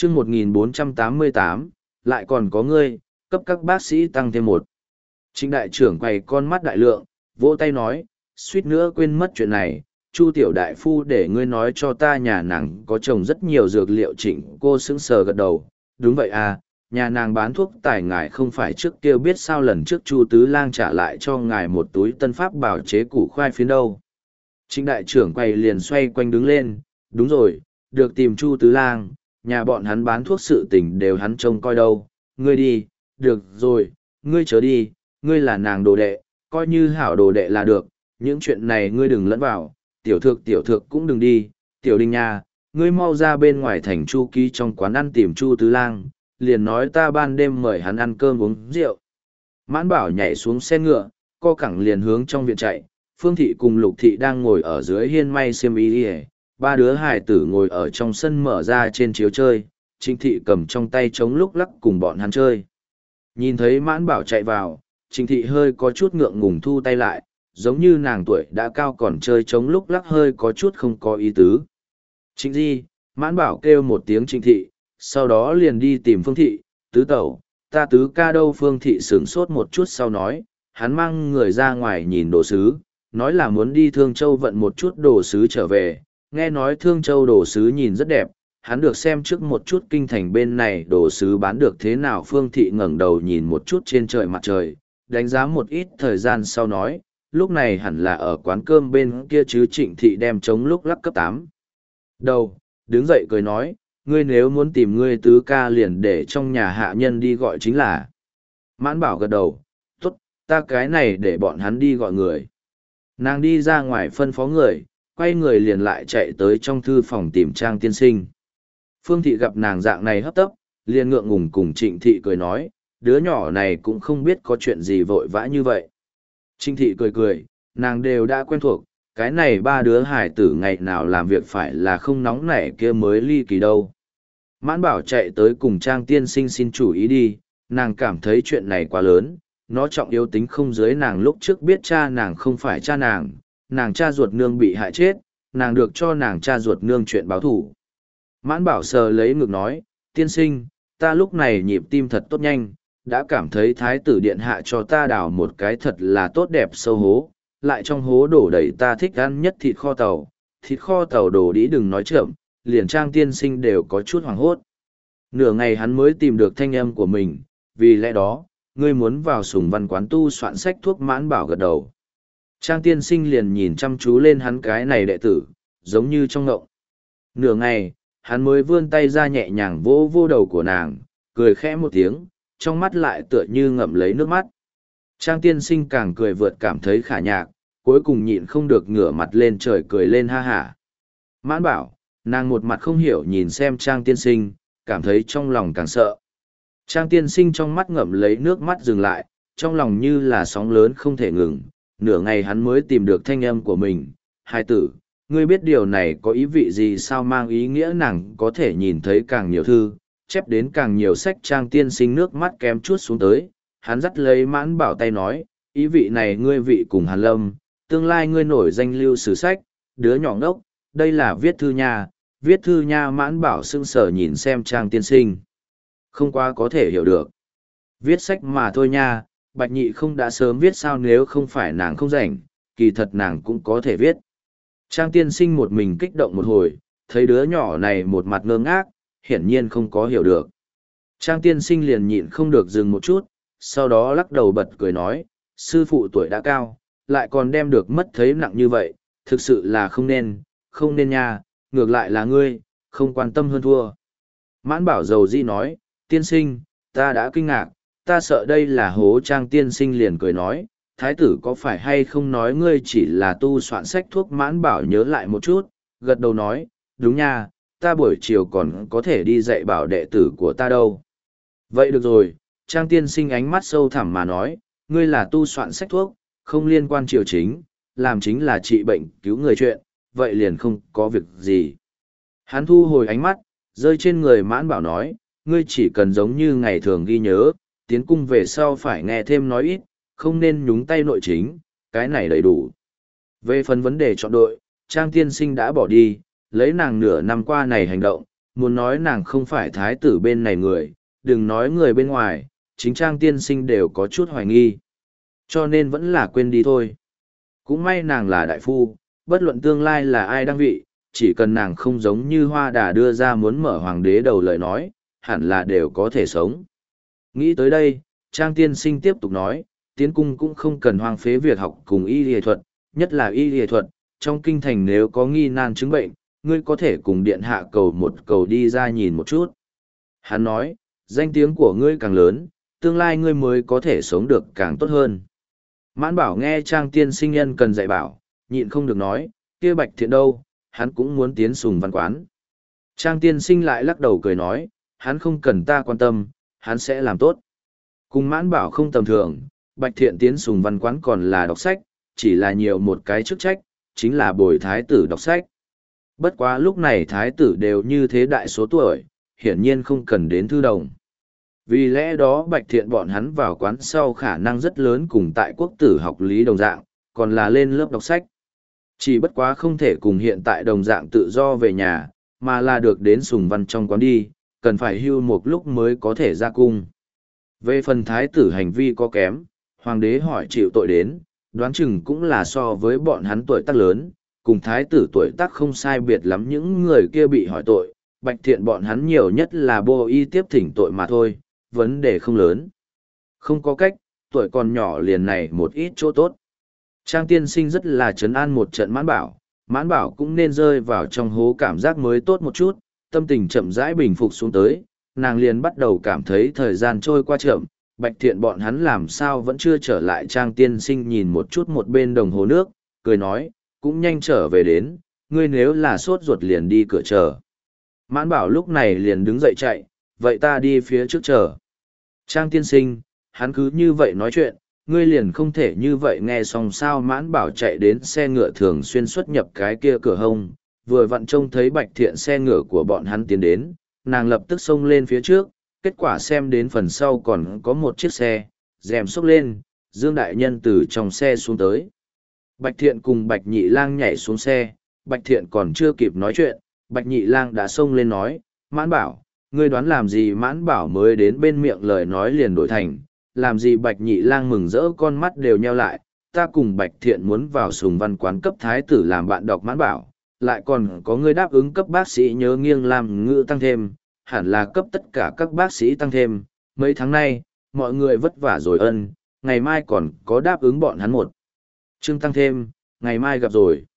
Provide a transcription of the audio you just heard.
chương 1488, lại còn có ngươi, cấp các bác sĩ tăng thêm một. Trịnh đại trưởng quay con mắt đại lượng, vỗ tay nói, suýt nữa quên mất chuyện này, Chu tiểu đại phu để ngươi nói cho ta nhà nàng có trồng rất nhiều dược liệu. Trịnh cô sững sờ gật đầu, đúng vậy à, nhà nàng bán thuốc tài ngài không phải trước kia biết sao lần trước Chu tứ lang trả lại cho ngài một túi tân pháp bảo chế củ khoai phiến đâu. Trịnh đại trưởng quay liền xoay quanh đứng lên, đúng rồi, được tìm Chu tứ lang, nhà bọn hắn bán thuốc sự tình đều hắn trông coi đâu, ngươi đi, được rồi, ngươi chớ đi, ngươi là nàng đồ đệ, coi như hảo đồ đệ là được, những chuyện này ngươi đừng lẫn vào, tiểu thược cũng đừng đi, tiểu đình nha, ngươi mau ra bên ngoài thành Chu ký trong quán ăn tìm Chu tứ lang, liền nói ta ban đêm mời hắn ăn cơm uống rượu. Mãn bảo nhảy xuống xe ngựa, co cẳng liền hướng trong viện chạy, Phương Thị cùng Lục Thị đang ngồi ở dưới hiên may xiêm y đi. Ba đứa hài tử ngồi ở trong sân mở ra trên chiếu chơi, Trịnh Thị cầm trong tay trống lúc lắc cùng bọn hắn chơi. Nhìn thấy Mãn Bảo chạy vào, Trịnh Thị hơi có chút ngượng ngùng thu tay lại, giống như nàng tuổi đã cao còn chơi trống lúc lắc hơi có chút không có ý tứ. Trịnh Di, Mãn Bảo kêu một tiếng Trịnh Thị, sau đó liền đi tìm Phương Thị, tứ tẩu, ta tứ ca đâu. Phương Thị sửng sốt một chút sau nói, hắn mang người ra ngoài nhìn đồ sứ, nói là muốn đi Thương Châu vận một chút đồ sứ trở về. Nghe nói Thương Châu đồ sứ nhìn rất đẹp, hắn được xem trước một chút kinh thành bên này đồ sứ bán được thế nào. Phương Thị ngẩng đầu nhìn một chút trên trời mặt trời, đánh giá một ít thời gian sau nói, lúc này hẳn là ở quán cơm bên kia chứ. Trịnh Thị đem trống lúc lắc cấp 8. Đầu, đứng dậy cười nói, ngươi nếu muốn tìm ngươi tứ ca liền để trong nhà hạ nhân đi gọi chính là. Mãn Bảo gật đầu, tốt, ta cái này để bọn hắn đi gọi người. Nàng đi ra ngoài phân phó người, quay người liền lại chạy tới trong thư phòng tìm Trang tiên sinh. Phương Thị gặp nàng dạng này hấp tấp, liền ngượng ngùng cùng Trịnh Thị cười nói, đứa nhỏ này cũng không biết có chuyện gì vội vã như vậy. Trịnh Thị cười cười, nàng đều đã quen thuộc, cái này ba đứa hải tử ngày nào làm việc phải là không nóng nảy kia mới ly kỳ đâu. Mãn Bảo chạy tới cùng Trang tiên sinh xin chủ ý đi, nàng cảm thấy chuyện này quá lớn, nó trọng yếu tính không dưới nàng lúc trước biết cha nàng không phải cha nàng cha ruột nương bị hại chết, nàng được cho nàng cha ruột nương chuyện báo thủ. Mãn Bảo sờ lấy ngực nói, tiên sinh, ta lúc này nhịp tim thật tốt nhanh, đã cảm thấy thái tử điện hạ cho ta đào một cái thật là tốt đẹp sâu hố, lại trong hố đổ đầy ta thích ăn nhất thịt kho tàu đổ đĩ đừng nói chậm, liền Trang tiên sinh đều có chút hoảng hốt. Nửa ngày hắn mới tìm được thanh âm của mình, vì lẽ đó, ngươi muốn vào Sùng Văn quán tu soạn sách thuốc. Mãn Bảo gật đầu. Trang tiên sinh liền nhìn chăm chú lên hắn cái này đệ tử, giống như trong ngộng. Nửa ngày, hắn mới vươn tay ra nhẹ nhàng vỗ vô đầu của nàng, cười khẽ một tiếng, trong mắt lại tựa như ngậm lấy nước mắt. Trang tiên sinh càng cười vượt cảm thấy khả nhạc, cuối cùng nhịn không được ngửa mặt lên trời cười lên ha hả. Mãn Bảo, nàng một mặt không hiểu nhìn xem Trang tiên sinh, cảm thấy trong lòng càng sợ. Trang tiên sinh trong mắt ngậm lấy nước mắt dừng lại, trong lòng như là sóng lớn không thể ngừng. Nửa ngày hắn mới tìm được thanh âm của mình, hai tử, ngươi biết điều này có ý vị gì sao? Mang ý nghĩa nàng có thể nhìn thấy càng nhiều thư, chép đến càng nhiều sách. Trang tiên sinh nước mắt kém chút xuống tới, hắn dắt lấy Mãn Bảo tay nói, ý vị này ngươi vị cùng Hàn Lâm, tương lai ngươi nổi danh lưu sử sách, đứa nhỏ ngốc, đây là viết thư nha. Viết thư nha. Mãn Bảo sững sờ nhìn xem Trang tiên sinh, không quá có thể hiểu được. Viết sách mà thôi nha, Bạch Nhị không đã sớm viết sao? Nếu không phải nàng không rảnh, kỳ thật nàng cũng có thể viết. Trang tiên sinh một mình kích động một hồi, thấy đứa nhỏ này một mặt ngơ ngác, hiển nhiên không có hiểu được. Trang tiên sinh liền nhịn không được dừng một chút, sau đó lắc đầu bật cười nói, sư phụ tuổi đã cao, lại còn đem được mất thấy nặng như vậy, thực sự là không nên nha, ngược lại là ngươi, không quan tâm hơn thua. Mãn Bảo dầu di nói, tiên sinh, ta đã kinh ngạc, ta sợ đây là hố. Trang tiên sinh liền cười nói, thái tử có phải hay không nói ngươi chỉ là tu soạn sách thuốc? Mãn Bảo nhớ lại một chút, gật đầu nói, đúng nha, ta buổi chiều còn có thể đi dạy bảo đệ tử của ta đâu. Vậy được rồi. Trang tiên sinh ánh mắt sâu thẳm mà nói, ngươi là tu soạn sách thuốc, không liên quan triều chính, làm chính là trị bệnh cứu người chuyện, vậy liền không có việc gì. Hắn thu hồi ánh mắt, rơi trên người Mãn Bảo nói, ngươi chỉ cần giống như ngày thường ghi nhớ, tiến cung về sau phải nghe thêm nói ít, không nên nhúng tay nội chính, cái này đầy đủ. Về phần vấn đề chọn đội, Trang tiên sinh đã bỏ đi, lấy nàng nửa năm qua này hành động, muốn nói nàng không phải thái tử bên này người, đừng nói người bên ngoài, chính Trang tiên sinh đều có chút hoài nghi. Cho nên vẫn là quên đi thôi. Cũng may nàng là đại phu, bất luận tương lai là ai đăng vị, chỉ cần nàng không giống như Hoa Đà đưa ra muốn mở hoàng đế đầu lời nói, hẳn là đều có thể sống. Nghĩ tới đây, Trang tiên sinh tiếp tục nói, tiến cung cũng không cần hoang phế việc học cùng y y thuật, nhất là y y thuật, trong kinh thành nếu có nghi nan chứng bệnh, ngươi có thể cùng điện hạ cầu một cầu đi ra nhìn một chút. Hắn nói, danh tiếng của ngươi càng lớn, tương lai ngươi mới có thể sống được càng tốt hơn. Mãn Bảo nghe Trang tiên sinh nhân cần dạy bảo, nhịn không được nói, kia Bạch Thiện đâu, hắn cũng muốn tiến Sùng Văn Quán. Trang tiên sinh lại lắc đầu cười nói, hắn không cần ta quan tâm, hắn sẽ làm tốt. Cùng Mãn Bảo không tầm thường, Bạch Thiện tiến Sùng Văn Quán còn là đọc sách, chỉ là nhiều một cái chức trách, chính là bồi thái tử đọc sách. Bất quá lúc này thái tử đều như thế đại số tuổi, hiển nhiên không cần đến thư đồng. Vì lẽ đó Bạch Thiện bọn hắn vào quán sau khả năng rất lớn cùng tại quốc tử học lý đồng dạng, còn là lên lớp đọc sách. Chỉ bất quá không thể cùng hiện tại đồng dạng tự do về nhà, mà là được đến Sùng Văn trong quán đi, cần phải hưu một lúc mới có thể ra cung. Về phần thái tử hành vi có kém, hoàng đế hỏi chịu tội đến, đoán chừng cũng là so với bọn hắn tuổi tác lớn, cùng thái tử tuổi tác không sai biệt lắm những người kia bị hỏi tội, Bạch Thiện bọn hắn nhiều nhất là bô y tiếp thỉnh tội mà thôi, vấn đề không lớn. Không có cách, tuổi còn nhỏ liền này một ít chỗ tốt. Trang tiên sinh rất là trấn an một trận Mãn Bảo cũng nên rơi vào trong hố cảm giác mới tốt một chút, tâm tình chậm rãi bình phục xuống tới, nàng liền bắt đầu cảm thấy thời gian trôi qua chậm, Bạch Thiện bọn hắn làm sao vẫn chưa trở lại. Trang tiên sinh nhìn một chút một bên đồng hồ nước, cười nói, cũng nhanh trở về đến, ngươi nếu là sốt ruột liền đi cửa chờ. Mãn Bảo lúc này liền đứng dậy chạy, vậy ta đi phía trước chờ. Trang tiên sinh, hắn cứ như vậy nói chuyện, ngươi liền không thể như vậy nghe xong sao. Mãn Bảo chạy đến xe ngựa thường xuyên xuất nhập cái kia cửa hông, vừa vặn trông thấy Bạch Thiện xe ngựa của bọn hắn tiến đến, nàng lập tức xông lên phía trước, kết quả xem đến phần sau còn có một chiếc xe, rèm xốc lên, Dương Đại Nhân từ trong xe xuống tới. Bạch Thiện cùng Bạch Nhị Lang nhảy xuống xe, Bạch Thiện còn chưa kịp nói chuyện, Bạch Nhị Lang đã xông lên nói, Mãn Bảo, ngươi đoán làm gì? Mãn Bảo mới đến bên miệng lời nói liền đổi thành, làm gì? Bạch Nhị Lang mừng rỡ con mắt đều nheo lại, ta cùng Bạch Thiện muốn vào Sùng Văn Quán cấp thái tử làm bạn đọc. Mãn Bảo, lại còn có ngươi đáp ứng cấp bác sĩ nhớ nghiêng làm ngữ tăng thêm, hẳn là cấp tất cả các bác sĩ tăng thêm, mấy tháng nay, mọi người vất vả rồi ân, ngày mai còn có đáp ứng bọn hắn một chương tăng thêm, ngày mai gặp rồi.